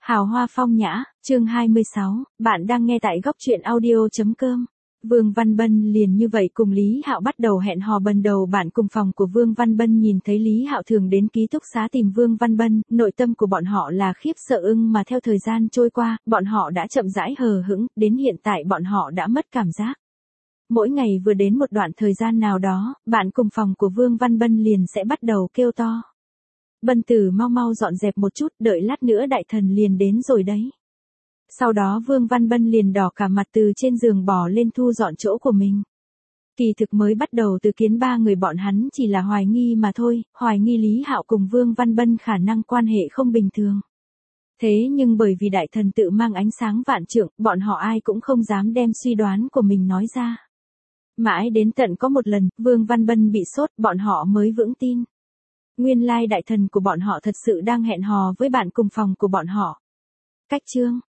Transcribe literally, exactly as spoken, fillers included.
Hào hoa phong nhã, chương hai mươi sáu, bạn đang nghe tại góc truyện audio.com. Vương Văn Bân liền như vậy cùng Lý Hạo bắt đầu hẹn hò. Ban đầu bạn cùng phòng của Vương Văn Bân nhìn thấy Lý Hạo thường đến ký túc xá tìm Vương Văn Bân, nội tâm của bọn họ là khiếp sợ ưng mà theo thời gian trôi qua, bọn họ đã chậm rãi hờ hững, đến hiện tại bọn họ đã mất cảm giác. Mỗi ngày vừa đến một đoạn thời gian nào đó, bạn cùng phòng của Vương Văn Bân liền sẽ bắt đầu kêu to. Bân tử mau mau dọn dẹp một chút, đợi lát nữa đại thần liền đến rồi đấy. Sau đó Vương Văn Bân liền đỏ cả mặt từ trên giường bò lên thu dọn chỗ của mình. Kỳ thực mới bắt đầu từ kiến ba người bọn hắn chỉ là hoài nghi mà thôi, hoài nghi Lý Hạo cùng Vương Văn Bân khả năng quan hệ không bình thường. Thế nhưng bởi vì đại thần tự mang ánh sáng vạn trượng, bọn họ ai cũng không dám đem suy đoán của mình nói ra. Mãi đến tận có một lần, Vương Văn Bân bị sốt, bọn họ mới vững tin. Nguyên lai đại thần của bọn họ thật sự đang hẹn hò với bạn cùng phòng của bọn họ. Cách chương